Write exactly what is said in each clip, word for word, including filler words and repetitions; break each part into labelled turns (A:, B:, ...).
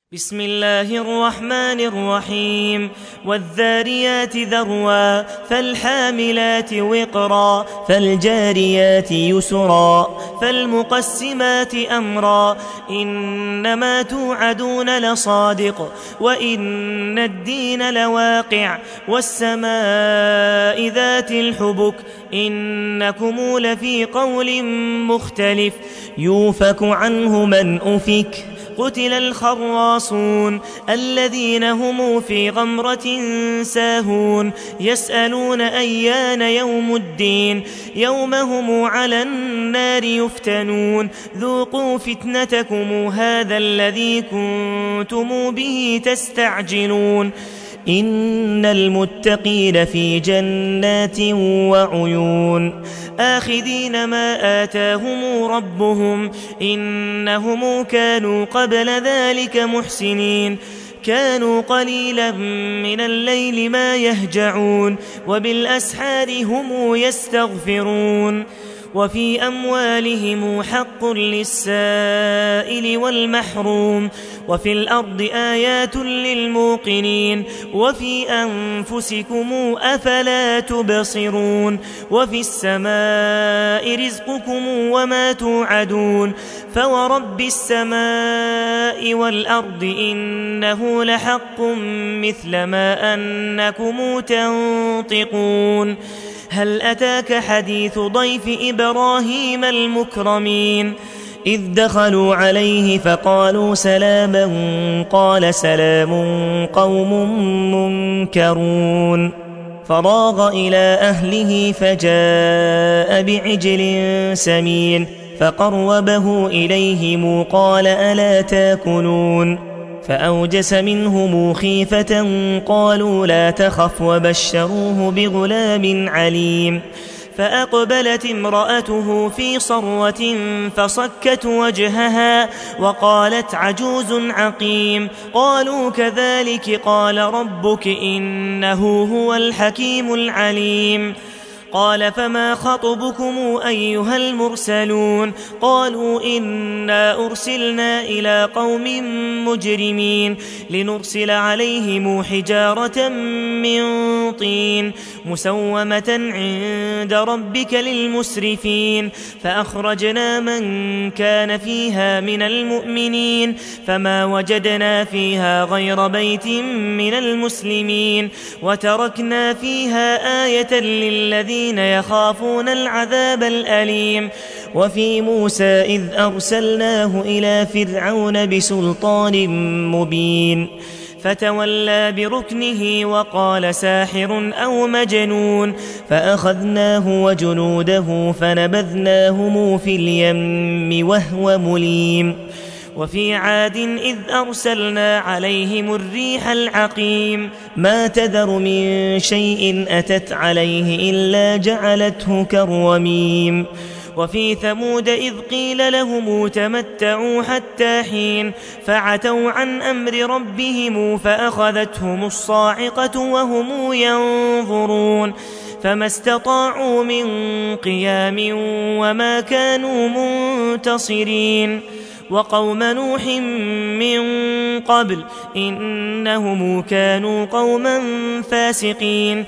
A: بسم الله الرحمن الرحيم والذاريات ذروا فالحاملات وقرا فالجاريات يسرا فالمقسمات أمرا إنما توعدون لصادق وإن الدين لواقع والسماء ذات الحبك إنكم لفي قول مختلف يوفك عنه من أفك قتل الخراصون الذين هم في غمرة ساهون يسألون أيان يوم الدين يوم هم على النار يفتنون ذوقوا فتنتكم هذا الذي كنتم به تستعجلون إن المتقين في جنات وعيون آخذين ما آتاهم ربهم إنهم كانوا قبل ذلك محسنين كانوا قليلا من الليل ما يهجعون وبالأسحار هم يستغفرون وفي أموالهم حق للسائل والمحروم وفي الأرض آيات للموقنين وفي أنفسكم أفلا تبصرون وفي السماء رزقكم وما توعدون فورب السماء والأرض إنه لحق مثل ما أنكم تنطقون هل أتاك حديث ضيف إبراهيم المكرمين إذ دخلوا عليه فقالوا سلاما قال سلام قوم منكرون فراغ إلى أهله فجاء بعجل سمين فقربه إليهم قال ألا تاكلون فأوجس منهم خيفة قالوا لا تخف وبشروه بغلام عليم فأقبلت امرأته في صرة فصكت وجهها وقالت عجوز عقيم قالوا كذلك قال ربك إنه هو الحكيم العليم قال فما خطبكم أيها المرسلون قالوا إنا أرسلنا إلى قوم مجرمين لنرسل عليهم حجارة من طين مسومة عند ربك للمسرفين فأخرجنا من كان فيها من المؤمنين فما وجدنا فيها غير بيت من المسلمين وتركنا فيها آية للذين يخافون العذاب الأليم وفي موسى إذ أرسلناه إلى فرعون بسلطان مبين فتولى بركنه وقال ساحر أو مجنون فأخذناه وجنوده فنبذناهم في اليم وهو مليم وفي عاد إذ أرسلنا عليهم الريح العقيم ما تذر من شيء أتت عليه إلا جعلته كالرميم وفي ثمود إذ قيل لهم تمتعوا حتى حين فعتوا عن أمر ربهم فأخذتهم الصاعقة وهم ينظرون فما استطاعوا من قيام وما كانوا منتصرين وقوم نوح من قبل إنهم كانوا قوما فاسقين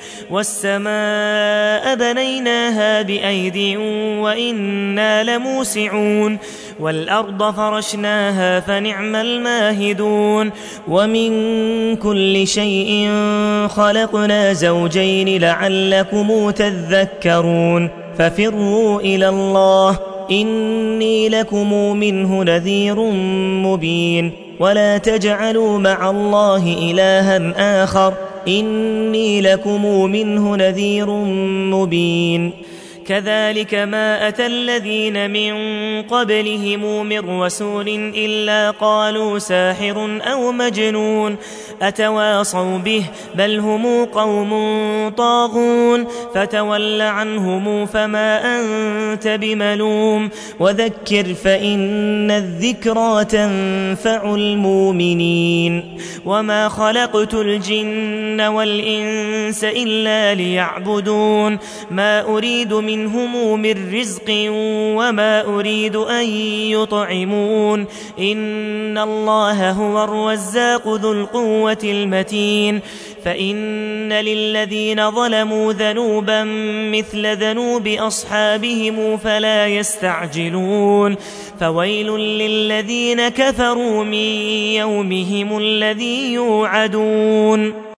A: والسماء بنيناها بأيد وإنا لموسعون والأرض فرشناها فنعم الماهدون ومن كل شيء خلقنا زوجين لعلكم تذكرون ففروا إلى الله إني لكم منه نذير مبين ولا تجعلوا مع الله إلها آخر إني لكم منه نذير مبين كذلك ما أتى الذين من قبلهم من رسول إلا قالوا ساحر أو مجنون أتواصوا به بل هم قوم طاغون فتول عنهم فما أنت بملوم وذكر فإن الذكرى تنفع المؤمنين وما خلقت الجن والإنس إلا ليعبدون ما أريد منهم من رزق وما أريد أن يطعمون إن الله هو الرزاق ذو القوة المتين فإن للذين ظلموا ذنوبا مثل ذنوب أصحابهم فلا يستعجلون فويل للذين كفروا من يومهم الذي يوعدون